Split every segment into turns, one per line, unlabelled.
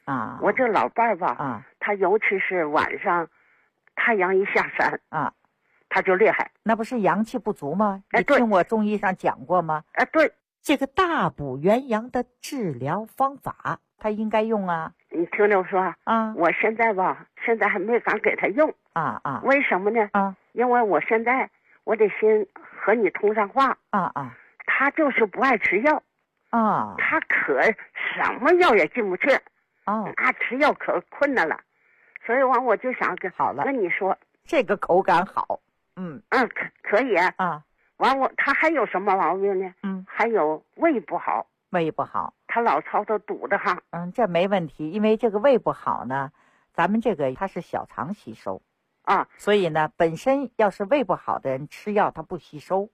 啊，
我这老伴儿吧，
啊，
他尤其是晚上，太阳一下山
啊，
他就厉害。
那不是阳气不足吗？
哎，对，
你听我中医上讲过吗？
哎，对，
这个大补元阳的治疗方法，他应该用啊。
你听着我说
啊，
我现在吧，现在还没敢给他用。
啊啊，
为什么呢？
啊，
因为我现在我得先和你通上话。
啊啊，
他就是不爱吃药。
啊，
他可什么药也进不去。
哦，
那吃药可困难了。所以我就想
好了
跟你说，
这个口感好。
可以
啊。
他还有什么毛病呢？还有胃不好。
胃不好，
他老操他堵得慌。
这没问题，因为这个胃不好呢，咱们这个它是小肠吸收
啊，
所以呢，本身要是胃不好的人吃药它不吸收。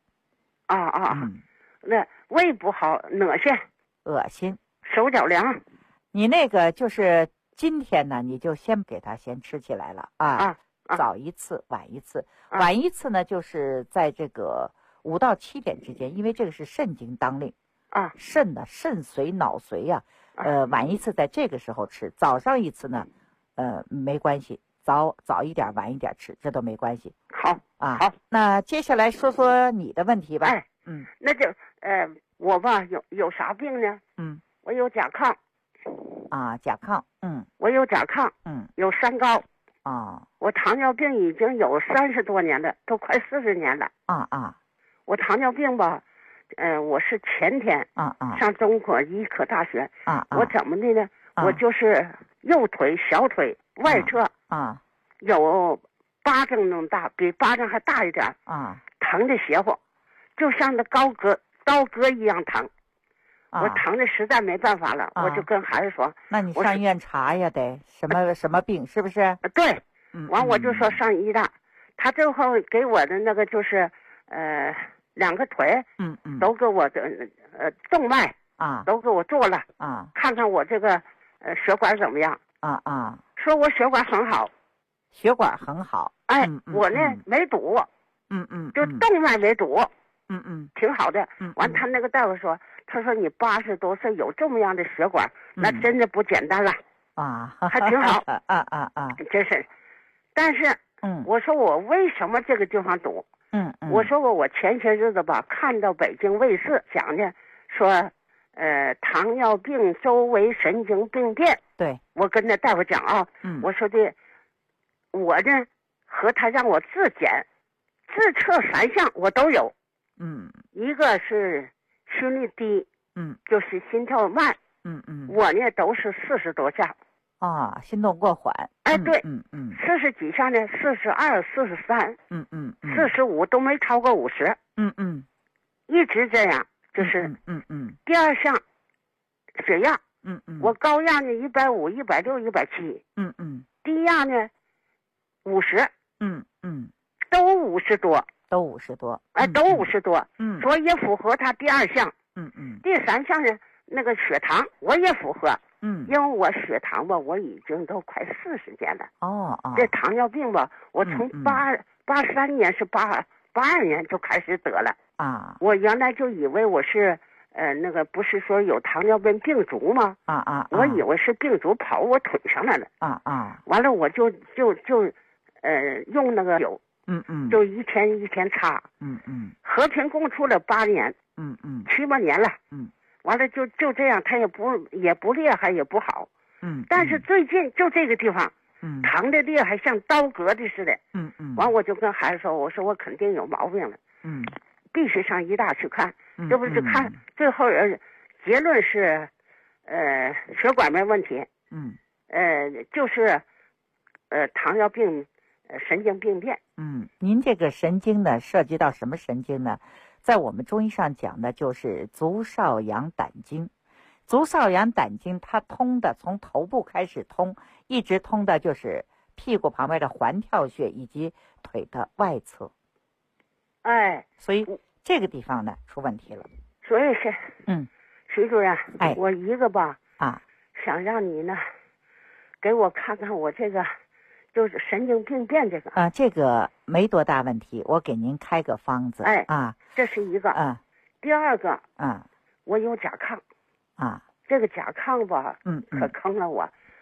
那胃不好，
恶心，
手脚凉。
你那个就是今天呢，你就先给他先吃起来了早一次，晚一次，晚一次呢，就是在这个5到7点之间，因为这个是肾经当令肾髓脑髓呀，晚一次在这个时候吃，早上一次呢，没关系，早一点晚一点吃，这都没关系。
好，
那接下来说说你的问题吧。
那就我吧有啥病呢？我有甲亢。
甲亢。
我有甲亢。有三高。我糖尿病已经有30多年了，都快40年了。我糖尿病吧，我是前天上中国医科大学。我怎么的呢？我就是右腿小腿外侧有巴掌那么大，比巴掌还大一点疼的邪乎，就像那刀割一样疼。我疼的实在没办法了，我就跟孩子说：“
那你上医院查呀，得什么病是不是？”
对，我就说上医大，他最后给我的那个就是2个腿都给我的动脉都给我做了看看我这个血管怎么样说我血管很好。
血管很好。
我呢没堵。就动脉没堵。挺好的。完他那个大夫说，他说你80多岁有这么样的血管，那真的不简单了还挺好真是。但是我说我为什么这个地方堵？我说我前些日子吧看到北京卫视讲的说糖尿病周围神经病变。
对，
我跟那大夫讲我说的我呢和他让我自检自测3项我都有。一个是心率低，就是心跳慢，我呢都是40多下
心动过缓。
对，40几下呢，42、43，45都没超过50。一直这样，就是第2项血压，我高压呢150、160、170，低压呢50，都50多。
都50多。
都50多。所以也符合他第2项。第3项呢，那个血糖我也符合。因为我血糖吧，我已经都快40年了。这糖尿病吧，我从83年是82年就开始得了。我原来就以为我是那个不是说有糖尿病病足吗？我以为是病足跑我腿上来了。完了我就用那个酒。就一天一天擦。和平共处了8年。7、8年了。完了就这样，他也不厉害也不好。但是最近就这个地方，疼的厉害，像刀割的似的。完我就跟孩子说，我说我肯定有毛病了。必须上医大去看。这不是看最后结论是血管没问题。就是糖尿病神经病变。
您这个神经呢，涉及到什么神经呢？在我们中医上讲的就是足少阳胆经。足少阳胆经它通的从头部开始通，一直通的就是屁股旁边的环跳穴以及腿的外侧。所以这个地方呢出问题了。
所以是徐主任，我一个吧想让你呢给我看看我这个就是神经病变这个。
这个没多大问题，我给您开个方子。
这是一个。第2个我有甲亢。这个甲亢吧可坑了我。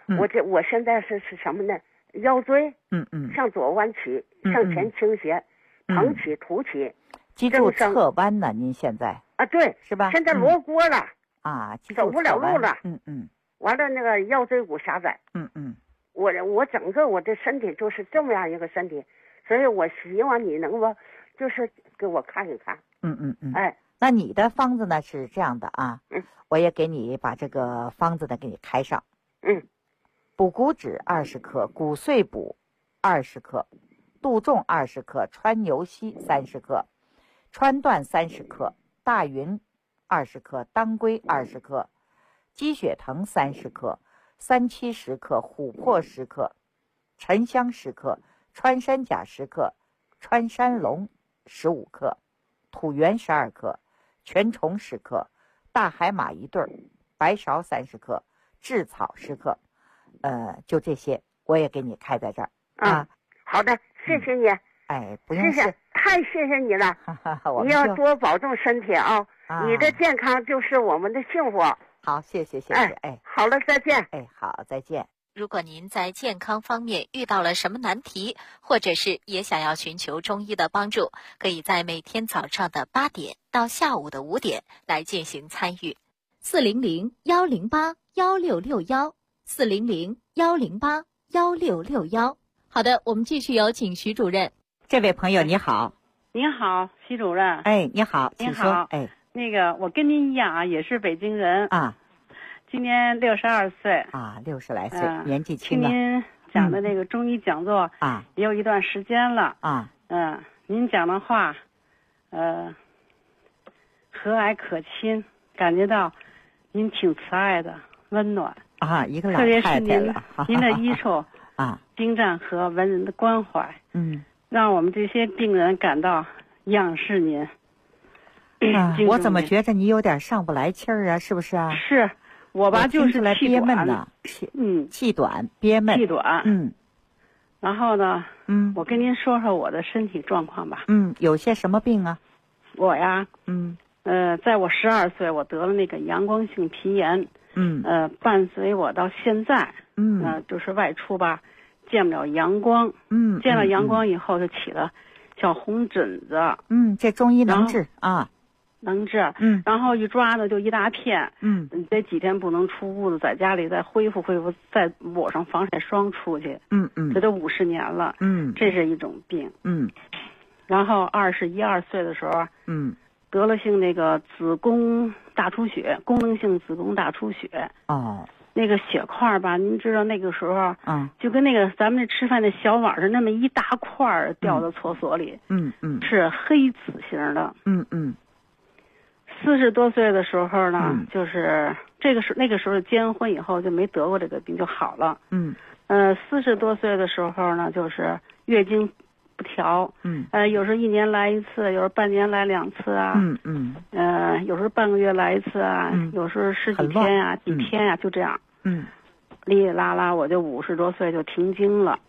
我现在是什么呢？腰椎，向左弯曲，向前倾斜，膨起凸起。
脊柱侧弯呢？您现在
啊，对，
是吧？
现在罗锅了
啊，
走不了路了。完了，那个腰椎骨狭窄。我整个我的身体就是这么样一个身体，所以我希望你能够就是给我看一看。哎，
那你的方子呢是这样的啊？我也给你把这个方子呢给你开上。补骨脂20克，骨碎补20克，杜仲20克，川牛膝30克，川椴30克，大云20克，当归20克，鸡血藤30克，三七10克，琥珀10克，沉香10克，穿山甲10克，穿山龙15克，土元12克，全虫10克，大海马1对，白芍30克，炙草10克。就这些，我也给你开在这儿啊。
好的，谢谢你。
哎，不用
谢，太谢谢你了。你要多保重身体啊！你的健康就是我们的幸福。
好，谢谢。
哎，好了，再见。
哎，好，再见。
如果您在健康方面遇到了什么难题，或者是也想要寻求中医的帮助，可以在每天早上的8点到下午的5点来进行参与。400-108-1661，400-108-1661。好的，我们继续有请徐主任。
这位朋友你好。
您好，徐主任。
哎，你好，请说。哎，
那个我跟您一样啊，也是北京人啊，今年62岁
啊，60来岁，年纪轻了。
听您讲的那个中医讲座啊，也有一段时间了啊。您讲的话，和蔼可亲，感觉到您挺慈爱的，温暖
啊，一个老太太了。
特别是您的医术啊，精湛和文人的关怀，让我们这些病人感到仰视您。
我怎么觉得你有点上不来气儿啊？是不是啊？
是我吧，就是
憋闷呢，气短憋闷。
气短。然后呢，我跟您说说我的身体状况吧。
有些什么病啊？
我呀，在我12岁，我得了那个阳光性皮炎。伴随我到现在，就是外出吧，见不了阳光。见了阳光以后就起了小红疹子。
这中医能治啊。
能治。然后一抓呢就一大片。这几天不能出屋子，在家里再恢复，再抹上防晒霜出去。这都50年了。这是一种病。然后21、22岁的时候，得了那个子宫大出血，功能性子宫大出血。那个血块吧，您知道那个时候，就跟那个咱们这吃饭的小碗是那么一大块掉到厕所里。是黑紫型的。40多岁的时候呢，就是那个时候结完婚以后就没得过这个病，就好了。40多岁的时候呢，就是月经不调。有时候1年来1次，有时候半年来2次啊。有时候半个月来1次啊。有时候10几天啊，几天啊，就这样。哩哩啦啦，我就50多岁就停经了。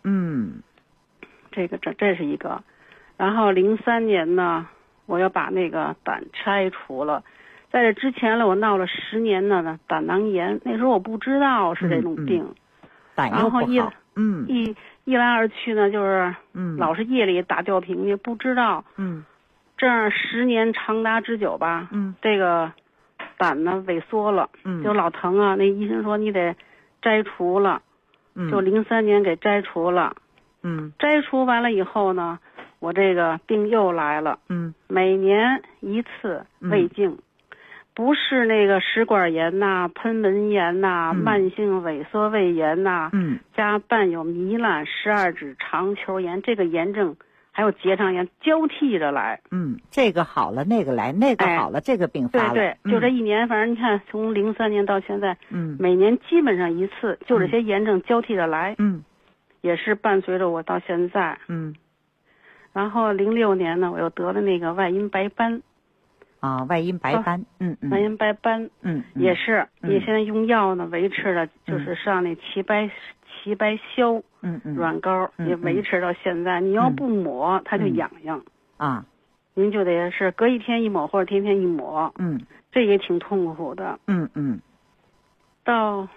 这是一个。然后03年呢，我要把那个胆拆除了。在这之前呢，我闹了10年呢胆囊炎，那时候我不知道是这种病。
胆又不好。
然后一来二去呢，就是老是夜里打吊瓶去，不知道。这样10年长达之久吧。这个胆呢萎缩了。就老疼啊。那医生说你得摘除了。就03年给摘除了。摘除完了以后呢，我这个病又来了。每年1次胃镜。不是那个食管炎呐、喷门炎呐、慢性萎缩胃炎呐，加伴有糜烂、12指肠球炎，这个炎症还有结肠炎交替着来。
这个好了那个来，那个好了这个并发了。
对，就这1年，反正你看从03年到现在，每年基本上1次，就这些炎症交替着来。也是伴随着我到现在。然后06年呢，我又得了那个外阴白斑。
外阴白斑。
外阴白斑。也是。你现在用药呢，维持的就是上那齐白消软膏，也维持到现在。你要不抹，它就痒痒。您就得是隔1天1抹，或者天天1抹。这也挺痛苦的。到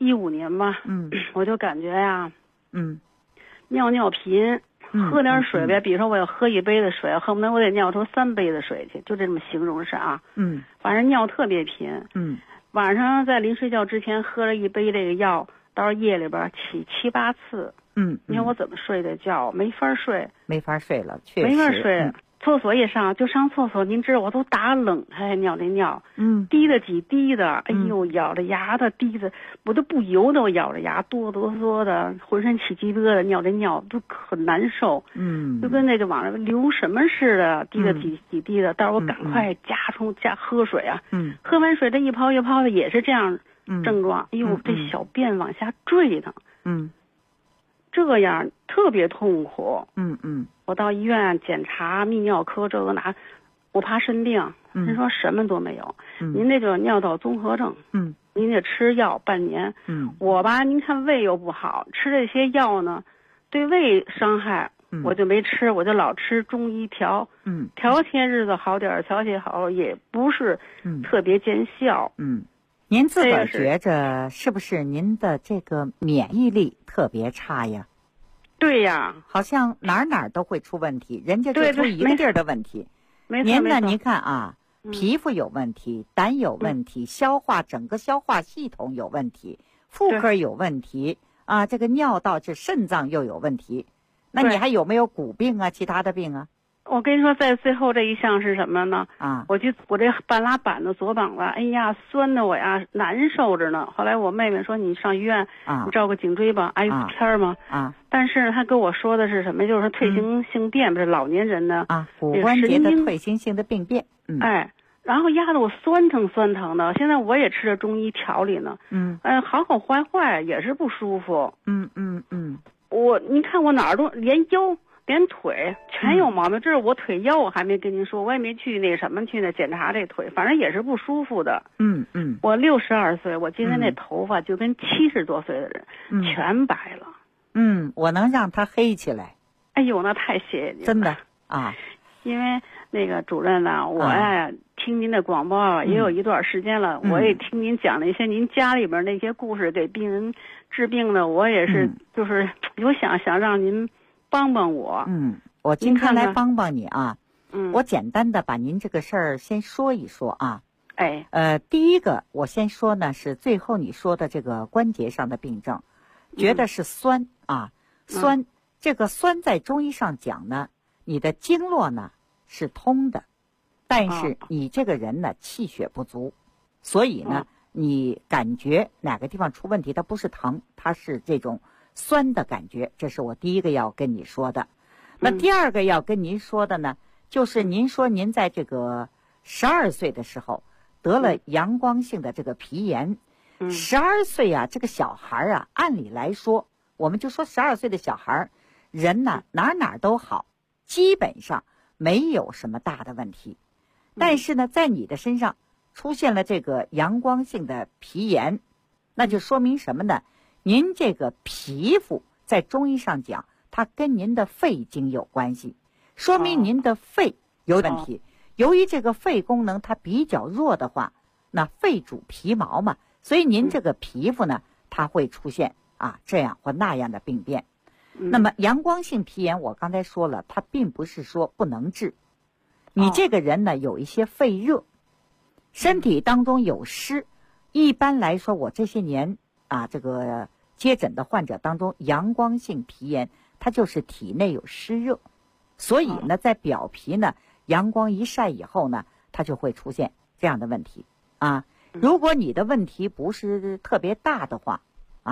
15年吧，我就感觉呀，尿频，喝点水呗，比如说我要喝1杯的水，恨不得我得尿出3杯的水去，就这么形容是啊，反正尿特别频，晚上在临睡觉之前喝了1杯这个药，到夜里边起7、8次，你看我怎么睡的觉？没法睡
了，确实
没法睡。厕所一上就上厕所，您知道我都打冷汗尿这尿，滴的几滴的，哎呦，咬着牙的滴的，我都不由得我咬着牙哆哆嗦的，浑身起鸡疙瘩，尿这尿都很难受，就跟那个往上流什么似的，滴的几滴的，到时候我赶快加喝水啊，喝完水这一泡一泡的也是这样症状，哎呦，这小便往下坠呢，这样特别痛苦，我到医院检查泌尿科这个那，我怕生病，人说什么都没有，您那个尿道综合症，您得吃药半年，我吧，您看胃又不好，吃这些药呢，对胃伤害，我就没吃，我就老吃中医调，调些日子好点，调些好也不是特别见效，
您自个儿觉着是不是您的这个免疫力特别差呀？
对呀，
好像哪儿都会出问题，人家就出一个地儿的问题。您呢？您看啊，皮肤有问题，胆有问题，整个消化系统有问题，妇科有问题啊，这个尿道这肾脏又有问题。那你还有没有骨病啊？其他的病啊？
我跟你说，在最后这一项是什么呢？我这半拉板子左膀子，哎呀，酸的我呀难受着呢。后来我妹妹说你上医院，你照个颈椎吧，挨片吗？但是她跟我说的是什么？就是说退行性变，不是老年人的
骨关节的退行性的病变。
然后压得我酸疼的。现在我也吃着中医调理呢。好坏也是不舒服。你看我哪儿都连腰。连腿全有毛病，这是我腿腰，我还没跟您说，我也没去检查这腿，反正也是不舒服的。我62岁，我今天那头发就跟70多岁的人全白了。
我能让它黑起来。
哎呦，那太谢谢您了，
真的啊！
因为那个主任呢，我呀听您的广播也有一段时间了，我也听您讲了一些您家里边那些故事，给病人治病的，我也是就是有想让您帮帮我。
我今天来帮帮你啊。我简单的把您这个事儿先说一说啊。第一个我先说呢是最后你说的这个关节上的病症，觉得是酸啊。酸，这个酸在中医上讲呢，你的经络呢是通的，但是你这个人呢气血不足，所以呢你感觉哪个地方出问题，它不是疼，它是这种酸的感觉，这是我第一个要跟你说的。那第二个要跟您说的呢，就是您说您在这个12岁的时候得了阳光性的这个皮炎。12岁啊，这个小孩啊，按理来说，我们就说12岁的小孩，人呢哪都好，基本上没有什么大的问题。但是呢，在你的身上出现了这个阳光性的皮炎，那就说明什么呢？您这个皮肤在中医上讲，它跟您的肺经有关系，说明您的肺有问题。由于这个肺功能它比较弱的话，那肺主皮毛嘛，所以您这个皮肤呢，它会出现这样或那样的病变。那么阳光性皮炎，我刚才说了，它并不是说不能治。你这个人呢，有一些肺热，身体当中有湿。一般来说，我这些年这个接诊的患者当中，阳光性皮炎它就是体内有湿热，所以呢在表皮呢阳光一晒以后呢，它就会出现这样的问题如果你的问题不是特别大的话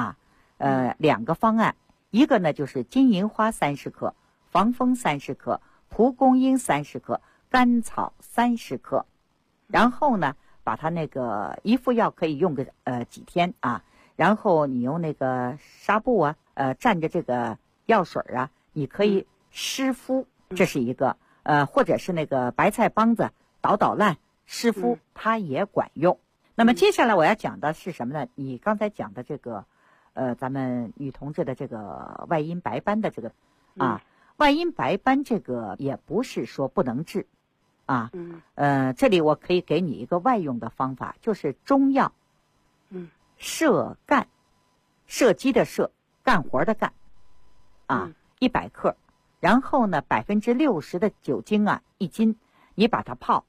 2个方案，一个呢就是金银花30克，防风30克，蒲公英30克，甘草30克，然后呢把它那个一副药可以用个几天然后你用那个纱布蘸着这个药水你可以湿敷，这是一个或者是那个白菜帮子捣烂湿敷，它也管用。那么接下来我要讲的是什么呢？你刚才讲的这个咱们女同志的这个外阴白斑的这个外阴白斑这个也不是说不能治这里我可以给你一个外用的方法，就是中药射干射击的射，干活的干，啊，100克。然后呢，60%的酒精啊，1斤，你把它泡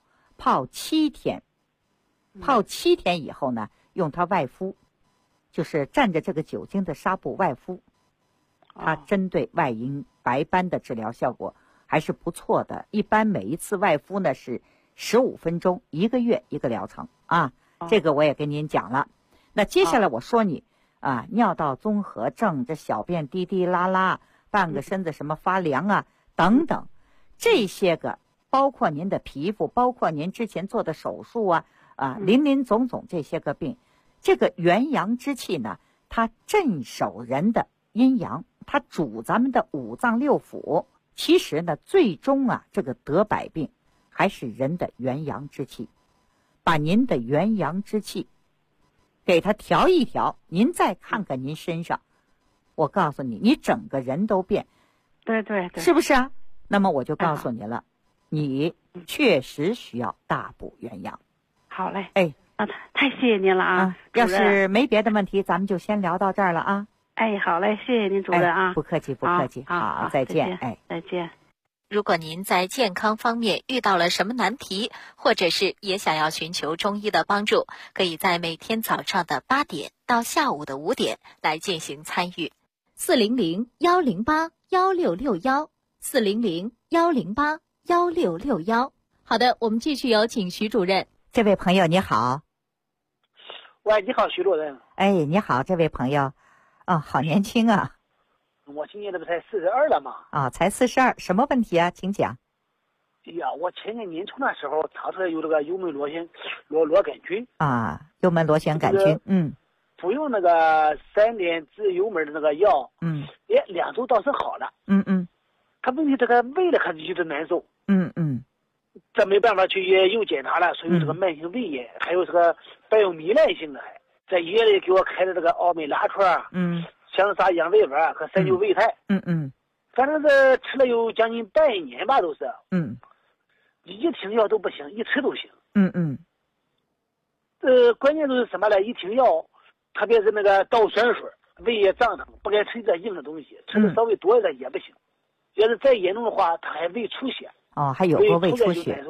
7天，泡7天以后呢，用它外敷，就是蘸着这个酒精的纱布外敷，它针对外阴白斑的治疗效果还是不错的。一般每一次外敷呢是15分钟，1个月1个疗程啊。这个我也跟您讲了。那接下来我说你啊，尿道综合症，这小便滴滴拉拉，半个身子什么发凉啊等等，这些个包括您的皮肤，包括您之前做的手术啊林林总总这些个病，这个元阳之气呢，它镇守人的阴阳，它主咱们的5脏6腑。其实呢，最终啊，这个得百病还是人的元阳之气。把您的元阳之气给它调一调，您再看看您身上，我告诉你，你整个人都变。
对对对，
是不是啊？那么我就告诉你了，你确实需要大补元阳。
好嘞，
哎，
太谢谢您了啊！
要是没别的问题，咱们就先聊到这儿了啊。
哎，好嘞，谢谢您主任啊！
不客气，不客气。好，再见。哎，
再见。
如果您在健康方面遇到了什么难题，或者是也想要寻求中医的帮助，可以在每天早上的8点到下午的5点来进行参与。400-108-1661，400-108-1661。好的，我们继续有请徐主任。
这位朋友你好。
喂，你好，徐主任。
哎，你好，这位朋友。好年轻啊。
我今年这不才42了吗？
才42，什么问题啊？请讲。
哎呀，我前年年初的时候查出来有这个幽门螺杆菌。
幽门螺旋杆菌。
服用那个3联治幽门的那个药。2周倒是好了。他问题这个胃的还是有点难受。这没办法去又检查了，说有这个慢性胃炎，还有这个伴有糜烂性的，在医院里给我开的这个奥美拉川。香砂养胃丸和3九胃泰。反正是吃了有将近半年吧，都是。一停药都不行，一吃都行。关键就是什么呢？一停药，特别是那个倒酸水，胃也胀疼，不该吃一点硬的东西，吃的稍微多一点也不行。要是再严重的话，他还胃出血。
还有过胃出血。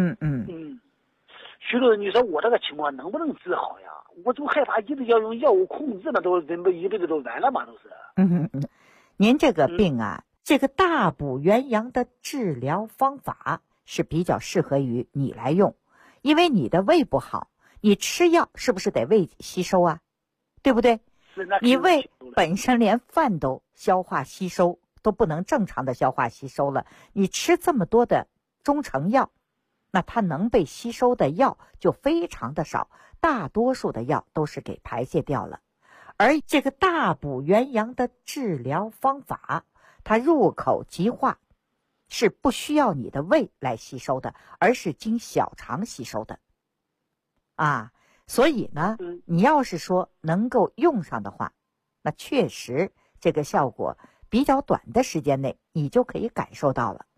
徐主任，你说我这个情况能不能治好呀？我就害怕一直要用药物控制，那都人不一辈子都完了嘛，都是。
您这个病啊，这个大补元阳的治疗方法是比较适合于你来用，因为你的胃不好，你吃药是不是得胃吸收啊？对不对？你胃本身连饭都消化吸收都不能正常的消化吸收了，你吃这么多的中成药，那它能被吸收的药就非常的少，大多数的药都是给排泄掉了。而这个大补元阳的治疗方法，它入口即化，是不需要你的胃来吸收的，而是经小肠吸收的。所以呢，你要是说能够用上的话，那确实这个效果比较短的时间内你就可以感受到了。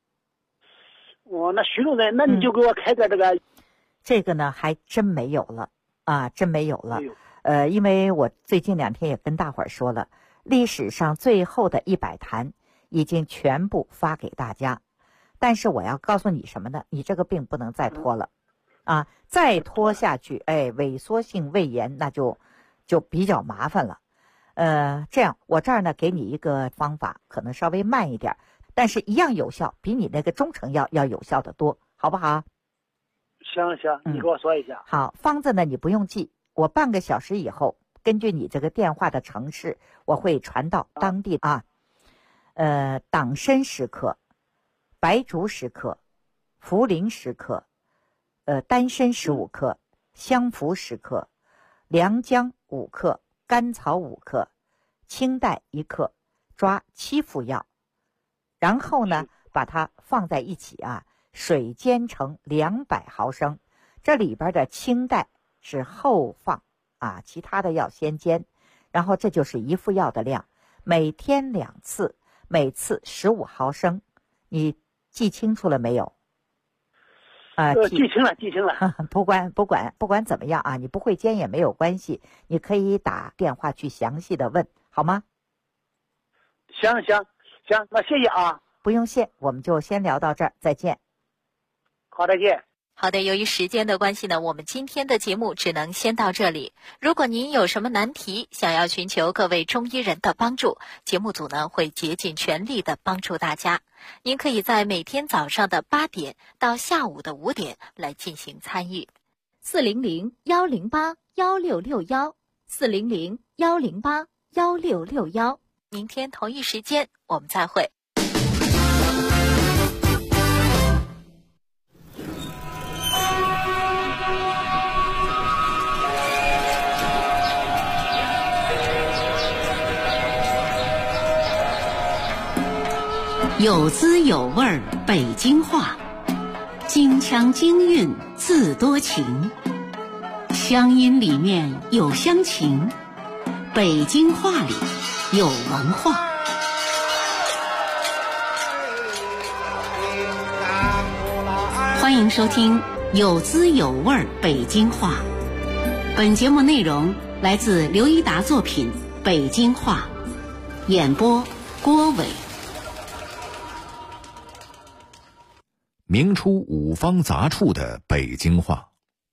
那徐主任，那你就给我开点这个。
这个呢还真没有了真没有了。因为我最近2天也跟大伙儿说了，历史上最后的100坛已经全部发给大家，但是我要告诉你什么呢？你这个病不能再拖了再拖下去，萎缩性胃炎那就比较麻烦了。这样我这儿呢给你一个方法，可能稍微慢一点，但是一样有效，比你那个中成药要有效的多，好不好？
行，你给我说一下。
好，方子呢你不用记，我半个小时以后根据你这个电话的城市，我会传到当地党参10克，白术10克，茯苓10克，丹参15克，香附10克，良姜5克，甘草5克，清代1克，抓7副药，然后呢把它放在一起水煎成200毫升，这里边的清代是后放其他的药先煎，然后这就是1副药的量，每天2次，每次15毫升，你记清楚了没有？
记清了。
不管怎么样啊，你不会煎也没有关系，你可以打电话去详细的问，好吗？
行，那谢谢啊。
不用谢，我们就先聊到这儿，再见。
好，再见。
好的，由于时间的关系呢，我们今天的节目只能先到这里。如果您有什么难题，想要寻求各位中医人的帮助，节目组呢会竭尽全力的帮助大家。您可以在每天早上的8点到下午的5点来进行参与。400-108-1661，400-108-1661。明天同一时间我们再会。
有滋有味儿北京话，京腔京韵自多情，乡音里面有乡情，北京话里有文化。欢迎收听有滋有味儿北京话。本节目内容来自刘一达作品《北京话》，演播郭伟。
明初五方杂处的北京话。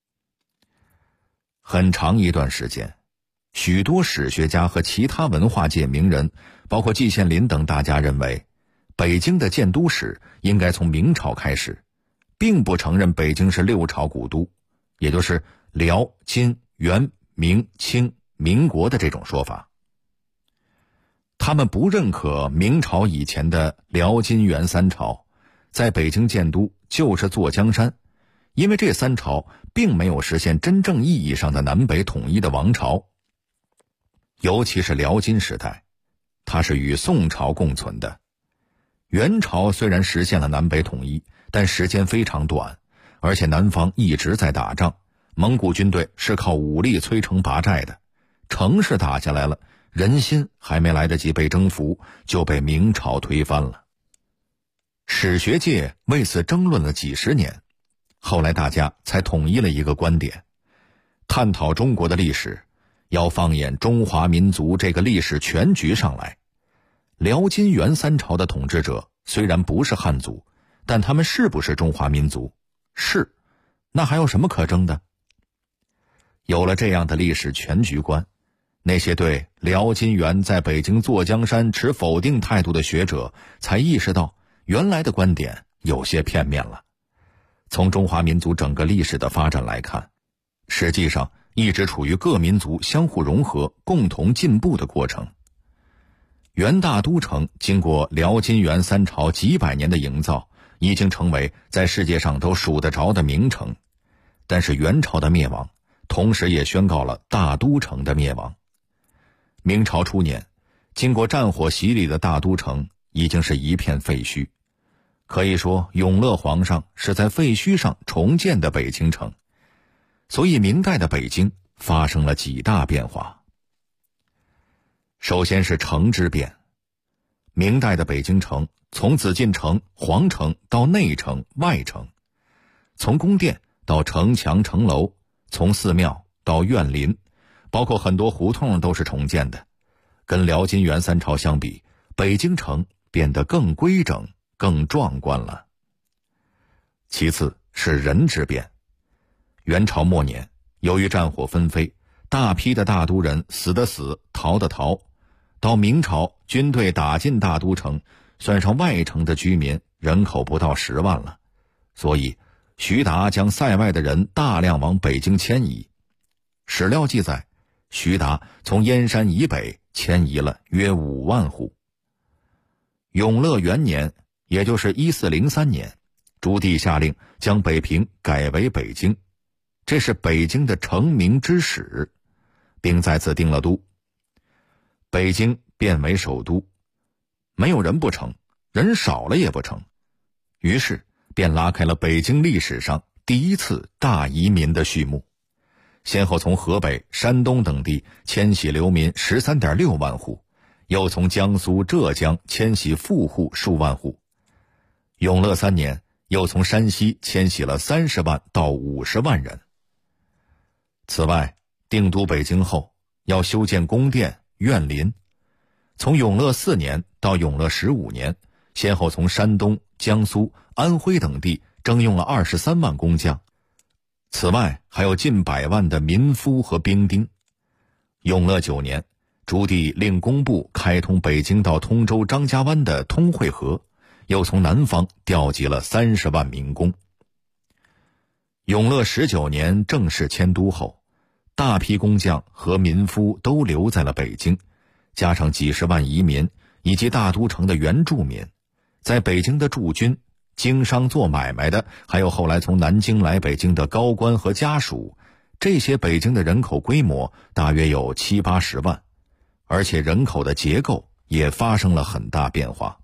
很长一段时间，许多史学家和其他文化界名人，包括季羡林等大家认为，北京的建都史应该从明朝开始，并不承认北京是6朝古都，也就是辽、金、元、明、清、民国的这种说法。他们不认可明朝以前的辽、金、元3朝在北京建都就是坐江山，因为这3朝并没有实现真正意义上的南北统一的王朝。尤其是辽金时代，它是与宋朝共存的。元朝虽然实现了南北统一，但时间非常短，而且南方一直在打仗，蒙古军队是靠武力摧城拔寨的，城市打下来了，人心还没来得及被征服，就被明朝推翻了。史学界为此争论了几十年，后来大家才统一了一个观点：探讨中国的历史，要放眼中华民族这个历史全局上来。辽金元3朝的统治者虽然不是汉族，但他们是不是中华民族？是，那还有什么可争的？有了这样的历史全局观，那些对辽金元在北京坐江山持否定态度的学者才意识到，原来的观点有些片面了。从中华民族整个历史的发展来看，实际上一直处于各民族相互融合、共同进步的过程。元大都城经过辽金元3朝几百年的营造，已经成为在世界上都数得着的名城。但是元朝的灭亡，同时也宣告了大都城的灭亡。明朝初年，经过战火洗礼的大都城已经是一片废墟。可以说，永乐皇上是在废墟上重建的北京城。所以明代的北京发生了几大变化。首先是城之变。明代的北京城从紫禁城、皇城到内城、外城，从宫殿到城墙、城楼，从寺庙到院林，包括很多胡同都是重建的。跟辽金元3朝相比，北京城变得更规整、更壮观了。其次是人之变。元朝末年，由于战火纷飞，大批的大都人死的死，逃的逃。到明朝，军队打进大都城，算上外城的居民，人口不到10万了。所以徐达将塞外的人大量往北京迁移。史料记载，徐达从燕山以北迁移了约5万户。永乐元年，也就是1403年，朱棣下令将北平改为北京，这是北京的成名之始，并在此定了都。北京变为首都，没有人不成，人少了也不成，于是便拉开了北京历史上第一次大移民的序幕，先后从河北、山东等地迁徙流民 13.6 万户，又从江苏、浙江迁徙富户数万户。永乐3年， 又从山西迁徙了30万到50万人。此外，定都北京后，要修建宫殿、苑林。从永乐4年到永乐15年，先后从山东、江苏、安徽等地征用了23万工匠。此外，还有近100万的民夫和兵丁。永乐9年，朱棣令工部开通北京到通州张家湾的通惠河，又从南方调集了30万民工。永乐19年正式迁都后，大批工匠和民夫都留在了北京，加上几十万移民以及大都城的原住民，在北京的驻军、经商做买卖的，还有后来从南京来北京的高官和家属，这些北京的人口规模大约有70、80万，而且人口的结构也发生了很大变化。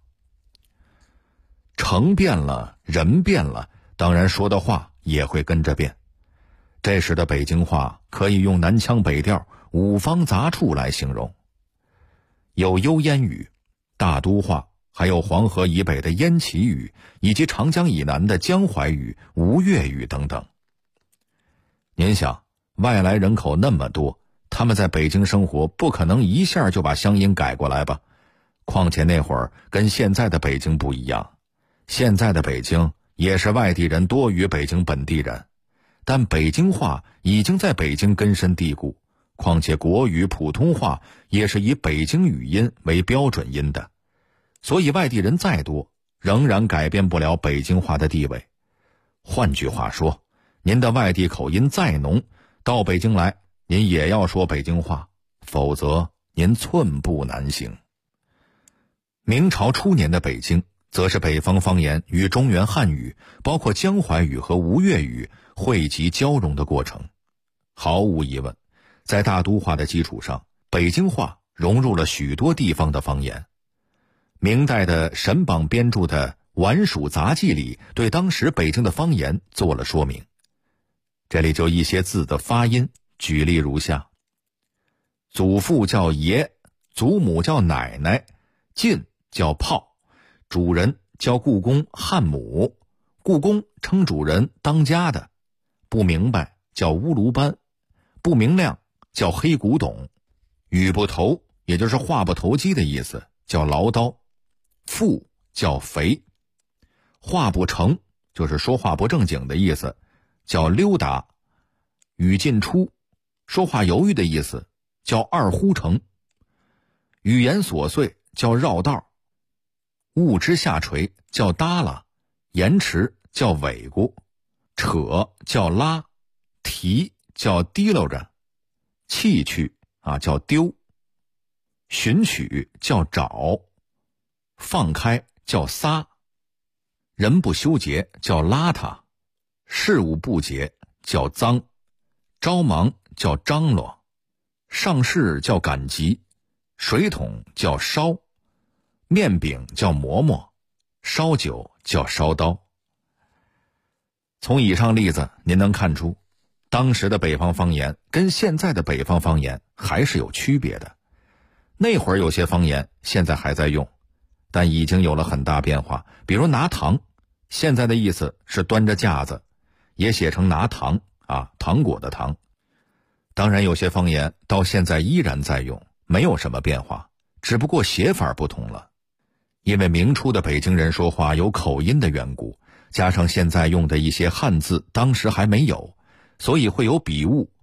城变了，人变了，当然说的话也会跟着变。这时的北京话可以用南腔北调、五方杂处来形容，有幽燕语、大都话，还有黄河以北的燕齐语，以及长江以南的江淮语、吴越语等等。您想，外来人口那么多，他们在北京生活，不可能一下就把乡音改过来吧？况且那会儿跟现在的北京不一样，现在的北京也是外地人多于北京本地人，但北京话已经在北京根深蒂固，况且国语、普通话也是以北京语音为标准音的，所以外地人再多，仍然改变不了北京话的地位。换句话说，您的外地口音再浓，到北京来，您也要说北京话，否则您寸步难行。明朝初年的北京，则是北方方言与中原汉语，包括江淮语和吴越语汇集交融的过程。毫无疑问，在大都话的基础上，北京话融入了许多地方的方言。明代的沈榜编著的《皖蜀杂记》里，对当时北京的方言做了说明。这里就一些字的发音，举例如下：祖父叫爷，祖母叫奶奶，进叫炮，主人叫故宫汉母，故宫称主人当家的，不明白叫乌卢班，不明亮叫黑古董，语不投也就是话不投机的意思，叫唠叨，富叫肥，话不成就是说话不正经的意思，叫溜达，语进出说话犹豫的意思，叫二呼成，语言琐碎叫绕道，物之下垂叫耷拉，延迟叫尾咕，扯叫拉，提叫提溜着，弃去叫丢，寻取叫找，放开叫撒，人不修洁叫邋遢，事务不洁叫脏，着忙叫张罗，上事叫赶集，水桶叫烧，面饼叫馍馍，烧酒叫烧刀。从以上例子您能看出，当时的北方方言跟现在的北方方言还是有区别的。那会儿有些方言现在还在用，但已经有了很大变化。比如拿糖，现在的意思是端着架子，也写成拿糖糖果的糖。当然有些方言到现在依然在用，没有什么变化，只不过写法不同了。因为明初的北京人说话有口音的缘故，加上现在用的一些汉字当时还没有，所以会有笔误